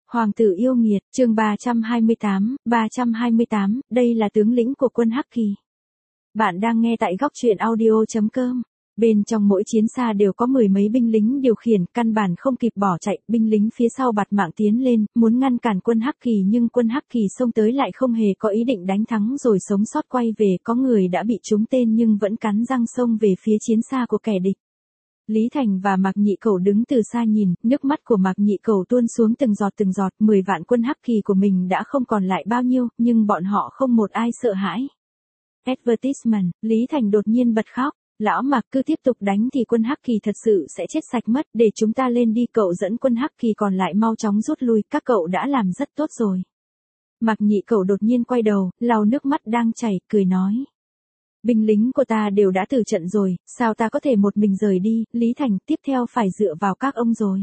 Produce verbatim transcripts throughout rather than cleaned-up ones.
Hoàng tử yêu nghiệt, chương ba trăm hai mươi tám, ba trăm hai mươi tám, đây là tướng lĩnh của quân Hắc Kỳ. Bạn đang nghe tại góc truyện audio chấm com. Bên trong mỗi chiến xa đều có mười mấy binh lính điều khiển, căn bản không kịp bỏ chạy, binh lính phía sau bạt mạng tiến lên, muốn ngăn cản quân Hắc Kỳ nhưng quân Hắc Kỳ xông tới lại không hề có ý định đánh thắng rồi sống sót quay về, có người đã bị trúng tên nhưng vẫn cắn răng xông về phía chiến xa của kẻ địch. Lý Thành và Mạc Nhị Cẩu đứng từ xa nhìn, nước mắt của Mạc Nhị Cẩu tuôn xuống từng giọt từng giọt, mười vạn quân Hắc Kỳ của mình đã không còn lại bao nhiêu, nhưng bọn họ không một ai sợ hãi. Advertisement, Lý Thành đột nhiên bật khóc, lão Mạc cứ tiếp tục đánh thì quân Hắc Kỳ thật sự sẽ chết sạch mất, để chúng ta lên đi, cậu dẫn quân Hắc Kỳ còn lại mau chóng rút lui, các cậu đã làm rất tốt rồi. Mạc Nhị Cẩu đột nhiên quay đầu, lau nước mắt đang chảy, cười nói. Binh lính của ta đều đã tử trận rồi, sao ta có thể một mình rời đi, Lý Thành, tiếp theo phải dựa vào các ông rồi.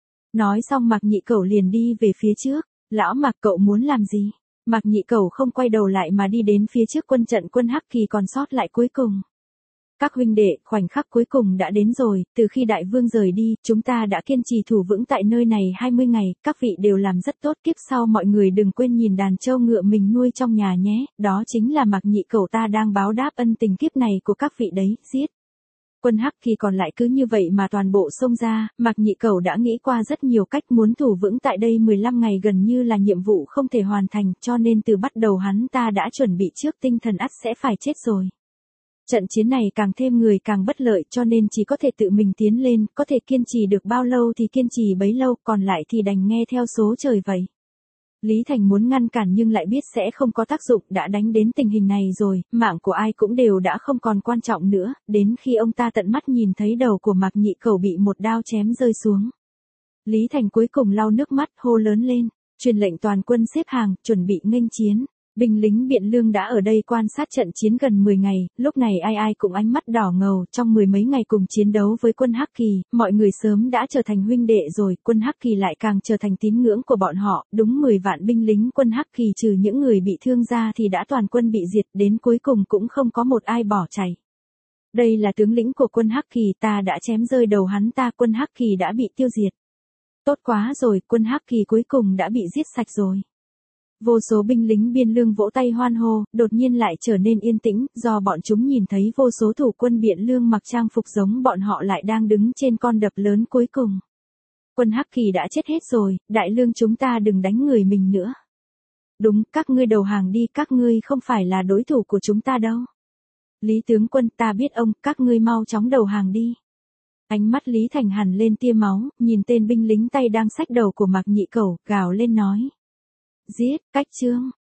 Nói xong Mạc Nhị Cẩu liền đi về phía trước, lão Mạc cậu muốn làm gì? Mạc Nhị Cẩu không quay đầu lại mà đi đến phía trước quân trận quân Hắc Kỳ còn sót lại cuối cùng. Các huynh đệ, khoảnh khắc cuối cùng đã đến rồi, từ khi đại vương rời đi, chúng ta đã kiên trì thủ vững tại nơi này hai mươi ngày, các vị đều làm rất tốt, kiếp sau mọi người đừng quên nhìn đàn trâu ngựa mình nuôi trong nhà nhé, đó chính là Mạc Nhị Cẩu ta đang báo đáp ân tình kiếp này của các vị đấy, giết. Quân Hắc Kỳ còn lại cứ như vậy mà toàn bộ xông ra, Mạc Nhị Cẩu đã nghĩ qua rất nhiều cách, muốn thủ vững tại đây mười lăm ngày gần như là nhiệm vụ không thể hoàn thành, cho nên từ bắt đầu hắn ta đã chuẩn bị trước tinh thần ắt sẽ phải chết rồi. Trận chiến này càng thêm người càng bất lợi cho nên chỉ có thể tự mình tiến lên, có thể kiên trì được bao lâu thì kiên trì bấy lâu, còn lại thì đành nghe theo số trời vậy. Lý Thành muốn ngăn cản nhưng lại biết sẽ không có tác dụng, đã đánh đến tình hình này rồi, mạng của ai cũng đều đã không còn quan trọng nữa, đến khi ông ta tận mắt nhìn thấy đầu của Mạc Nhị Cẩu bị một đao chém rơi xuống. Lý Thành cuối cùng lau nước mắt, hô lớn lên, truyền lệnh toàn quân xếp hàng, chuẩn bị nghênh chiến. Binh lính Biện Lương đã ở đây quan sát trận chiến gần mười ngày, lúc này ai ai cũng ánh mắt đỏ ngầu, trong mười mấy ngày cùng chiến đấu với quân Hắc Kỳ, mọi người sớm đã trở thành huynh đệ rồi, quân Hắc Kỳ lại càng trở thành tín ngưỡng của bọn họ, đúng mười vạn binh lính quân Hắc Kỳ trừ những người bị thương ra thì đã toàn quân bị diệt, đến cuối cùng cũng không có một ai bỏ chạy. Đây là tướng lĩnh của quân Hắc Kỳ, ta đã chém rơi đầu hắn ta, quân Hắc Kỳ đã bị tiêu diệt. Tốt quá rồi, quân Hắc Kỳ cuối cùng đã bị giết sạch rồi. Vô số binh lính Biên Lương vỗ tay hoan hô, đột nhiên lại trở nên yên tĩnh, do bọn chúng nhìn thấy vô số thủ quân Biện Lương mặc trang phục giống bọn họ lại đang đứng trên con đập lớn cuối cùng. Quân Hắc Kỳ đã chết hết rồi, đại lương chúng ta đừng đánh người mình nữa. Đúng, các ngươi đầu hàng đi, các ngươi không phải là đối thủ của chúng ta đâu. Lý tướng quân, ta biết ông, các ngươi mau chóng đầu hàng đi. Ánh mắt Lý Thành hằn lên tia máu, nhìn tên binh lính tay đang xách đầu của Mạc Nhị Cẩu, gào lên nói. Giết, cách chương.